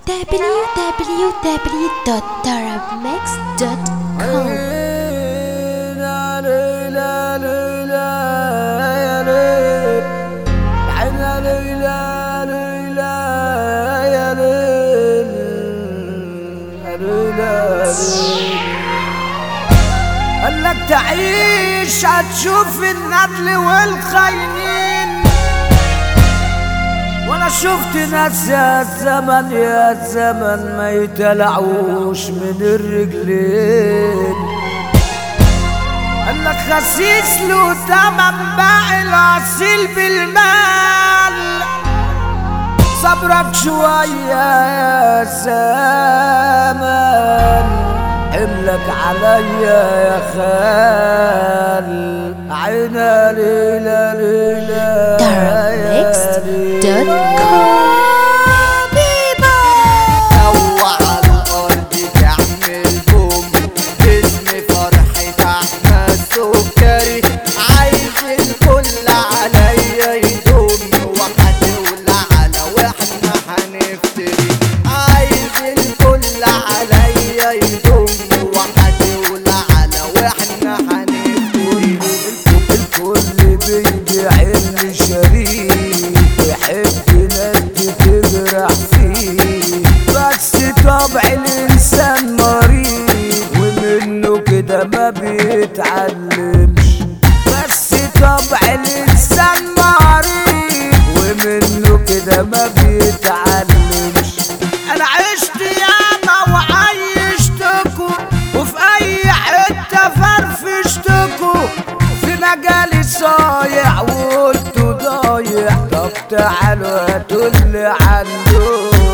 قالك تعيش هتشوف الندل والخاينين، وانا شفت ناس يا زمن ما يتلعوش من الرجلين. قالك خسيس له تمن باقي الاصيل بالمال، صبرك شوية يا زمن حملك عليا يا خال، عينا ليلة ليلة طبع الإنسان مريض ومنه كده ما بيتعلمش، بس طبع الإنسان مريض ومنه كده ما بيتعلمش. أنا عشت ياما وعيشتكوا وفي أي حتة فرفشتكوا، في مجالي صايع وقلتوا ضايع، طب تعالوا هاتولي عنده.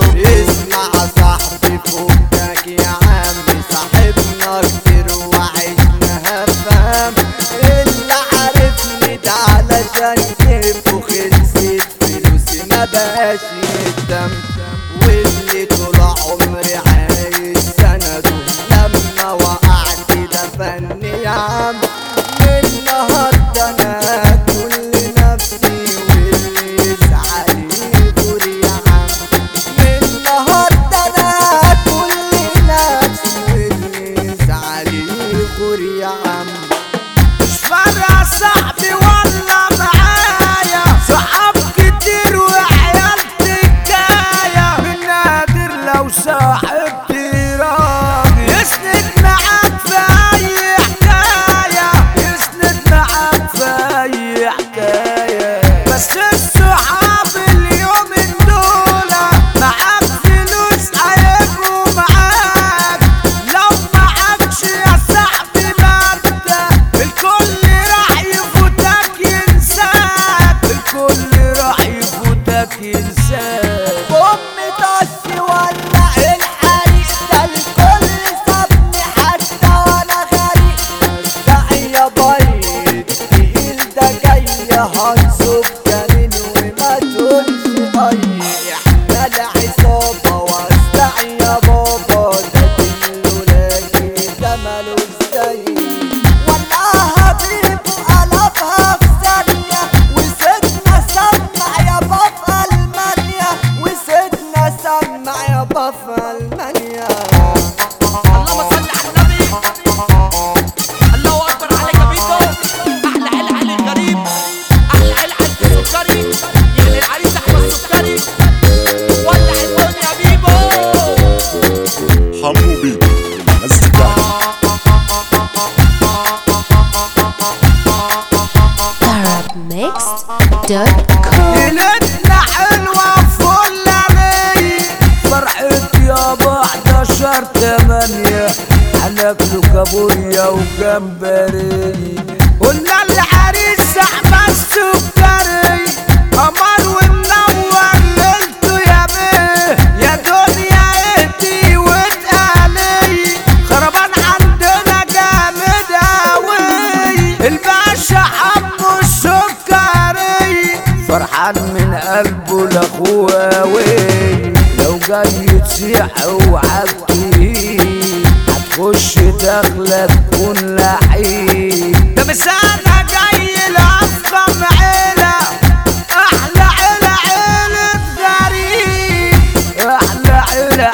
اسمع صاحبي فوقك يا عمي، صاحبنا كتير وعشنا هفهم، اللي عارفني ده علشان كيفه خلصت فلوسي ما بقاش يهتم، واللي طول عمري عايش سنده لما وقعت ده فني يا عم. من النهارده انا هاكل نفسي واللي يزعل يدور يا عم، من النهارده انا هاكل نفسي واللي يزعل يدور يا عم. مش فارقة صاحبي والله معايا، صحاب كتير وعيال تكاية، من نادر لو صاحبتي راجل يسند معاك في أي حكاية، يسند معاك في أي حكاية. بس الصحاب اليومين دول معاك فلوس هيبقوا معاك، لو معاكش يا صاحبي مادة الكل راح يفوتك ينساك، الكل راح يفوتك ينساك. أمي طش ولع الحريق ده الكل سابني حتى وأنا غريق، رجع يا بيض تقيل ده جاي هنصب كمين وما تقولش أي، إحنا العصابة واسمع يا بابا ده كله لكن ده ملوش زي، ولعها بيبو قلبها في ثانية وسيدنا سمع يابا في ألمانيا، وسيدنا سمع يابا في ألمانيا. اللهم صل على النبي، الله اكبر عليك يا بيتو. احلى عيله علي الغريب، احلى عيله على السكري، يعني العريس احمد السكري، ولع الكون يا بيبو. حمو بيك مزيكا ليلتنا حلوة فلانية، فرحتي يا بعد 11/8 هناكلوا كابوريا وجمبري، قلنا العريس احمد السكري قمر ومنور ليلته يا بيه، يا دنيا اهدي واتقالي خربان عندنا جامد اوي، الباشا حمو السكري فرحان من قلبه لاخوه، لو جاي تسيح وعالكي هتخش داخلة تكون لحيم، ده مسانا جاي لأفخم عيلة، أحلى عيلة عيلة غريب، أحلى عيلة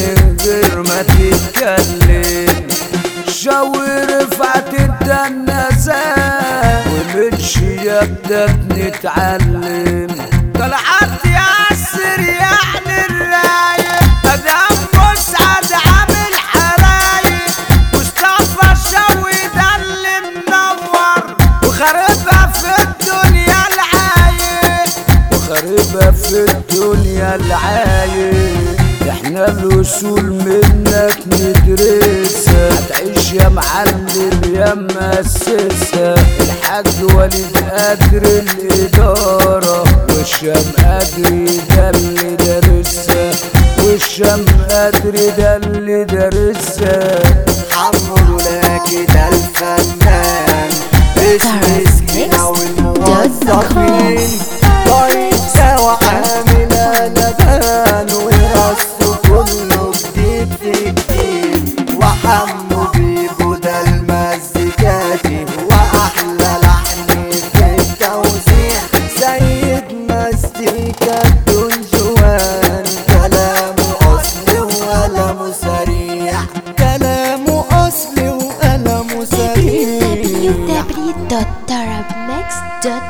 من غير ما تتكلم. شاور رفعت انت النساء ومن شيابتك نتعلم. طلعت ياسر يعني الرايق ادم مسعد عامل حرايق. مصطفى شوي ده اللي منور وخاربها في الدنيا العايق. وخاربها في الدنيا العايق. احنا الوصول منك ندرسها. هتعيش يا معلم يا مؤسسة. الحاج وليد قادر الإدارة والشام قادر ده اللي دارسها. والشام قادر ده اللي دارسها. حمر ولاكي ده الفنان اسم سكينة والموظفين. طيب سوا عامل لبان ورصه كله جديد في جديد. وحمو بيبو ده المزيكاتي واحلى لحن في التوزيع. سيد مزيكا دون جوان كلامه اصلي وقلمه سريع. كلامه اصلي وقلمه سريع. www.tarabmix.com